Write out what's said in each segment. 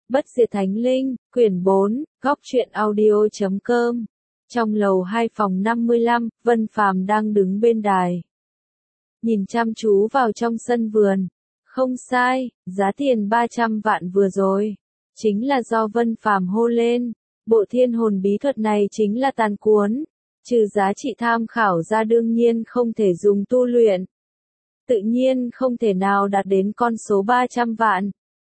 Bất diệt thánh linh, quyển 4, góc truyện audio.com. Trong lầu 2 phòng 55, Vân Phàm đang đứng bên đài. Nhìn chăm chú vào trong sân vườn. Không sai, giá tiền 300 vạn vừa rồi. Chính là do Vân Phàm hô lên. Bộ thiên hồn bí thuật này chính là tàn cuốn. Trừ giá trị tham khảo ra đương nhiên không thể dùng tu luyện. Tự nhiên không thể nào đạt đến con số 300 vạn.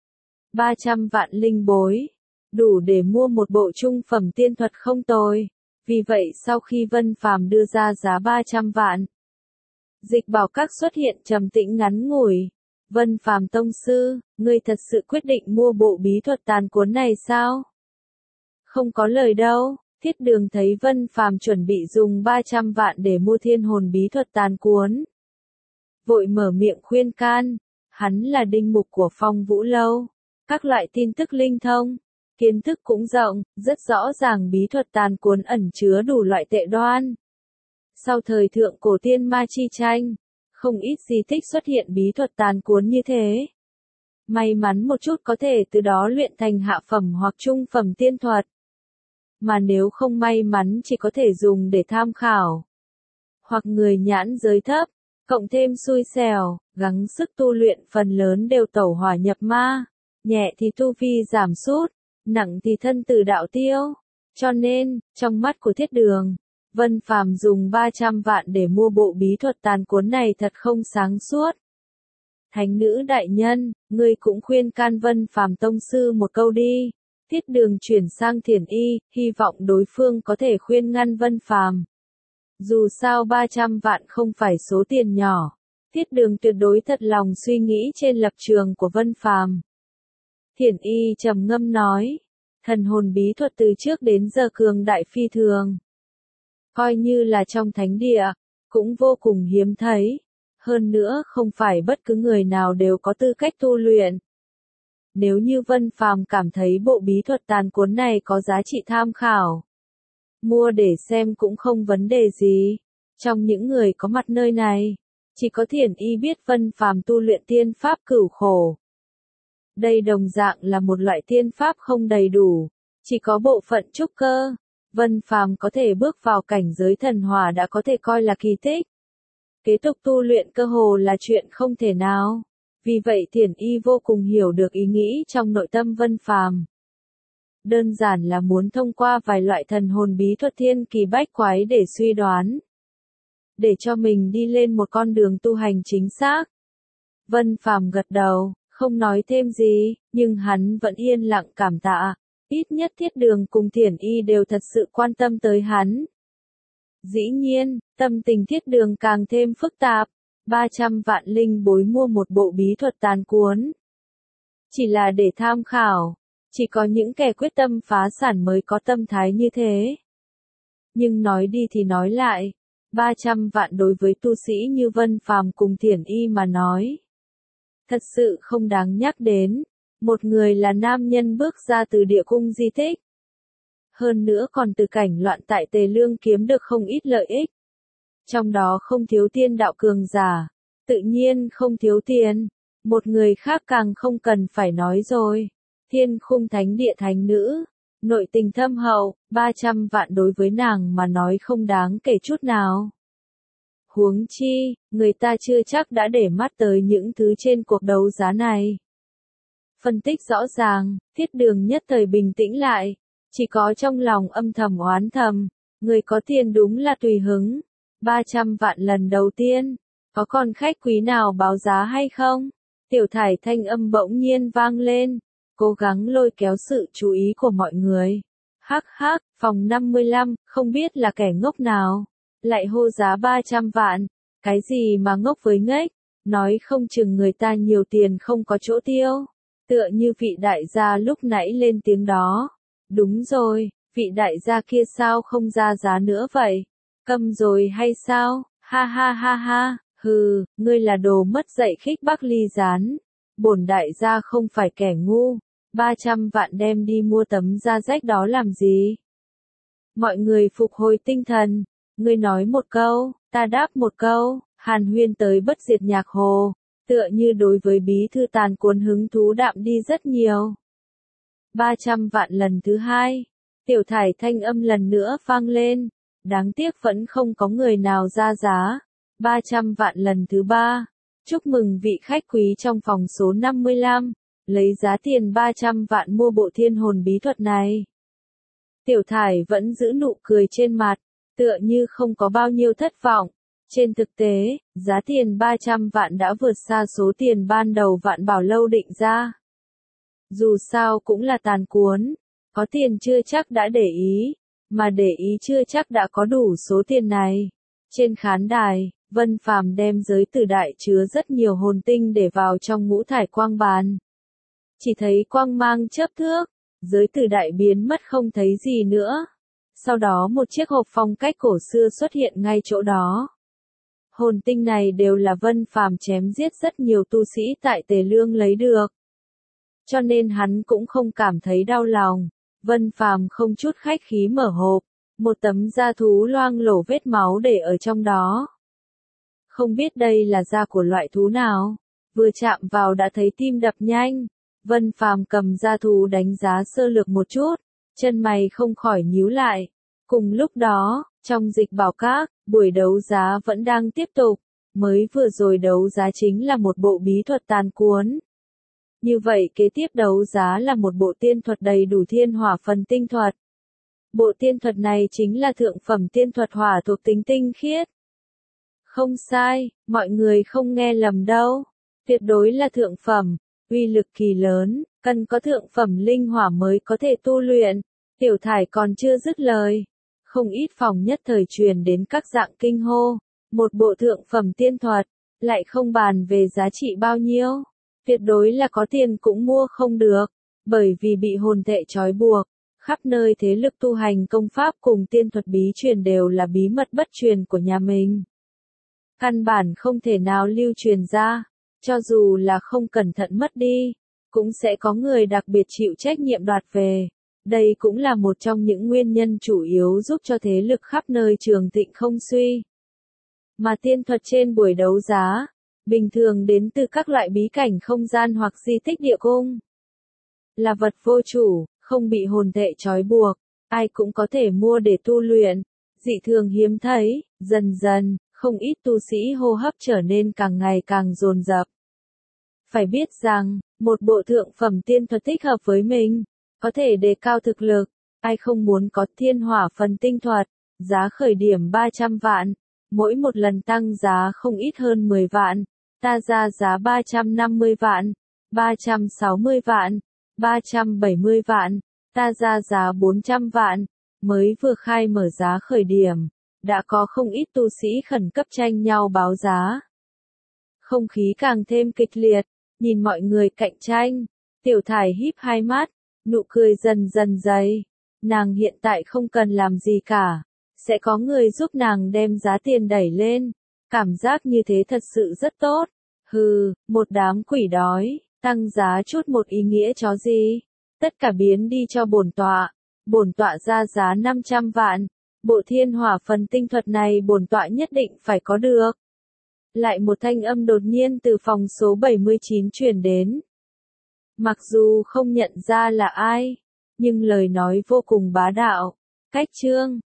300 vạn linh bối, đủ để mua một bộ trung phẩm tiên thuật không tồi. Vì vậy sau khi Vân Phàm đưa ra giá 300 vạn, Dịch Bảo Các xuất hiện trầm tĩnh ngắn ngủi. Vân Phàm tông sư, ngươi thật sự quyết định mua bộ bí thuật tàn cuốn này sao? Không có lời đâu. Thiết Đường thấy Vân Phàm chuẩn bị dùng 300 vạn để mua thiên hồn bí thuật tàn cuốn, vội mở miệng khuyên can. Hắn là đinh mục của Phong Vũ Lâu. Các loại tin tức linh thông, kiến thức cũng rộng, rất rõ ràng bí thuật tàn cuốn ẩn chứa đủ loại tệ đoan. Sau thời thượng cổ tiên ma chi tranh, không ít di tích xuất hiện bí thuật tàn cuốn như thế. May mắn một chút có thể từ đó luyện thành hạ phẩm hoặc trung phẩm tiên thuật. Mà nếu không may mắn chỉ có thể dùng để tham khảo. Hoặc người nhãn giới thấp, cộng thêm xui xẻo, gắng sức tu luyện phần lớn đều tẩu hỏa nhập ma. Nhẹ thì tu vi giảm sút, nặng thì thân tử đạo tiêu. Cho nên, trong mắt của Thiết Đường, Vân Phàm dùng 300 vạn để mua bộ bí thuật tàn cuốn này thật không sáng suốt. Thánh nữ đại nhân, ngươi cũng khuyên can Vân Phàm tông sư một câu đi. Thiết Đường chuyển sang Thiển Y, hy vọng đối phương có thể khuyên ngăn Vân Phàm. Dù sao 300 vạn không phải số tiền nhỏ. Thiết Đường tuyệt đối thật lòng suy nghĩ trên lập trường của Vân Phàm. Thiển Y trầm ngâm nói, thần hồn bí thuật từ trước đến giờ cường đại phi thường. Coi như là trong thánh địa, cũng vô cùng hiếm thấy. Hơn nữa không phải bất cứ người nào đều có tư cách tu luyện. Nếu như Vân Phàm cảm thấy bộ bí thuật tàn cuốn này có giá trị tham khảo, mua để xem cũng không vấn đề gì. Trong những người có mặt nơi này, chỉ có Thiển Y biết Vân Phàm tu luyện tiên pháp cửu khổ. Đây đồng dạng là một loại tiên pháp không đầy đủ, chỉ có bộ phận trúc cơ. Vân Phàm có thể bước vào cảnh giới thần hỏa đã có thể coi là kỳ tích. Kế tục tu luyện cơ hồ là chuyện không thể nào. Vì vậy Thiển Y vô cùng hiểu được ý nghĩ trong nội tâm Vân Phàm. Đơn giản là muốn thông qua vài loại thần hồn bí thuật thiên kỳ bách quái để suy đoán. Để cho mình đi lên một con đường tu hành chính xác. Vân Phàm gật đầu. Không nói thêm gì, nhưng hắn vẫn yên lặng cảm tạ. Ít nhất Thiết Đường cùng Thiển Y đều thật sự quan tâm tới hắn. Dĩ nhiên, tâm tình Thiết Đường càng thêm phức tạp. 300 vạn linh bối mua một bộ bí thuật tàn cuốn. Chỉ là để tham khảo. Chỉ có những kẻ quyết tâm phá sản mới có tâm thái như thế. Nhưng nói đi thì nói lại. 300 vạn đối với tu sĩ như Vân Phàm cùng Thiển Y mà nói. Thật sự không đáng nhắc đến. Một người là nam nhân bước ra từ địa cung di tích. Hơn nữa còn từ cảnh loạn tại Tề Lương kiếm được không ít lợi ích. Trong đó không thiếu tiên đạo cường giả. Tự nhiên không thiếu tiền. Một người khác càng không cần phải nói rồi. Thiên Khung Thánh Địa thánh nữ. Nội tình thâm hậu, 300 vạn đối với nàng mà nói không đáng kể chút nào. Huống chi, người ta chưa chắc đã để mắt tới những thứ trên cuộc đấu giá này. Phân tích rõ ràng, Thiết Đường nhất thời bình tĩnh lại. Chỉ có trong lòng âm thầm oán thầm. Người có tiền đúng là tùy hứng. 300 vạn lần đầu tiên. Có con khách quý nào báo giá hay không? Tiểu Thải thanh âm bỗng nhiên vang lên. Cố gắng lôi kéo sự chú ý của mọi người. Hắc hắc, phòng 55, không biết là kẻ ngốc nào. Lại hô giá 300 vạn. Cái gì mà ngốc với nghếch. Nói không chừng người ta nhiều tiền không có chỗ tiêu. Tựa như vị đại gia lúc nãy lên tiếng đó. Đúng rồi, vị đại gia kia sao không ra giá nữa vậy? Câm rồi hay sao? Ha ha ha ha, hừ, ngươi là đồ mất dạy khích Bắc Ly Gián. Bổn đại gia không phải kẻ ngu. 300 vạn đem đi mua tấm da rách đó làm gì? Mọi người phục hồi tinh thần. Ngươi nói một câu, ta đáp một câu. Hàn huyên tới bất diệt nhạc hồ. Tựa như đối với bí thư tàn cuốn hứng thú đạm đi rất nhiều. 300 vạn lần thứ hai. Tiểu Thải thanh âm lần nữa vang lên. Đáng tiếc vẫn không có người nào ra giá. 300 vạn lần thứ ba. Chúc mừng vị khách quý trong phòng số 55. Lấy giá tiền 300 vạn mua bộ thiên hồn bí thuật này. Tiểu Thải vẫn giữ nụ cười trên mặt, tựa như không có bao nhiêu thất vọng. Trên thực tế, giá tiền 300 vạn đã vượt xa số tiền ban đầu Vạn Bảo Lâu định ra. Dù sao cũng là tàn cuốn, có tiền chưa chắc đã để ý, mà để ý chưa chắc đã có đủ số tiền này. Trên khán đài, Vân Phàm đem giới tử đại chứa rất nhiều hồn tinh để vào trong ngũ thải quang bàn. Chỉ thấy quang mang chớp thước, giới tử đại biến mất không thấy gì nữa. Sau đó một chiếc hộp phong cách cổ xưa xuất hiện ngay chỗ đó. Hồn tinh này đều là Vân Phàm chém giết rất nhiều tu sĩ tại Tề Lương lấy được. Cho nên hắn cũng không cảm thấy đau lòng. Vân Phàm không chút khách khí mở hộp, một tấm da thú loang lổ vết máu để ở trong đó. Không biết đây là da của loại thú nào, vừa chạm vào đã thấy tim đập nhanh. Vân Phàm cầm da thú đánh giá sơ lược một chút, chân mày không khỏi nhíu lại. Cùng lúc đó, trong Dịch Bảo Các, buổi đấu giá vẫn đang tiếp tục. Mới vừa rồi đấu giá chính là một bộ bí thuật tàn cuốn. Như vậy kế tiếp đấu giá là một bộ tiên thuật đầy đủ thiên hỏa phần tinh thuật. Bộ tiên thuật này chính là thượng phẩm tiên thuật hỏa thuộc tính tinh khiết. Không sai, mọi người không nghe lầm đâu. Tuyệt đối là thượng phẩm, uy lực kỳ lớn, cần có thượng phẩm linh hỏa mới có thể tu luyện. Tiểu Thải còn chưa dứt lời. Không ít phòng nhất thời truyền đến các dạng kinh hô. Một bộ thượng phẩm tiên thuật, lại không bàn về giá trị bao nhiêu. Tuyệt đối là có tiền cũng mua không được, bởi vì bị hồn thệ trói buộc. Khắp nơi thế lực tu hành công pháp cùng tiên thuật bí truyền đều là bí mật bất truyền của nhà mình. Căn bản không thể nào lưu truyền ra, cho dù là không cẩn thận mất đi, cũng sẽ có người đặc biệt chịu trách nhiệm đoạt về. Đây cũng là một trong những nguyên nhân chủ yếu giúp cho thế lực khắp nơi trường thịnh không suy. Mà tiên thuật trên buổi đấu giá, bình thường đến từ các loại bí cảnh không gian hoặc di tích địa cung. Là vật vô chủ, không bị hồn thệ trói buộc, ai cũng có thể mua để tu luyện. Dị thường hiếm thấy, dần dần, không ít tu sĩ hô hấp trở nên càng ngày càng dồn dập. Phải biết rằng, một bộ thượng phẩm tiên thuật thích hợp với mình, có thể đề cao thực lực, ai không muốn có thiên hỏa phần tinh thuật, giá khởi điểm 300 vạn, mỗi một lần tăng giá không ít hơn 10 vạn, ta ra giá 350 vạn, 360 vạn, 370 vạn, ta ra giá 400 vạn, mới vừa khai mở giá khởi điểm, đã có không ít tu sĩ khẩn cấp tranh nhau báo giá. Không khí càng thêm kịch liệt, nhìn mọi người cạnh tranh, Tiểu Thải híp hai mắt, nụ cười dần dần dày. Nàng hiện tại không cần làm gì cả, sẽ có người giúp nàng đem giá tiền đẩy lên. Cảm giác như thế thật sự rất tốt. Hừ, một đám quỷ đói, tăng giá chút một ý nghĩa chó gì. Tất cả biến đi cho bổn tọa. Bổn tọa ra giá 500 vạn. Bộ thiên hỏa phần tinh thuật này bổn tọa nhất định phải có được. Lại một thanh âm đột nhiên từ phòng số 79 truyền đến. Mặc dù không nhận ra là ai, nhưng lời nói vô cùng bá đạo. Cách chương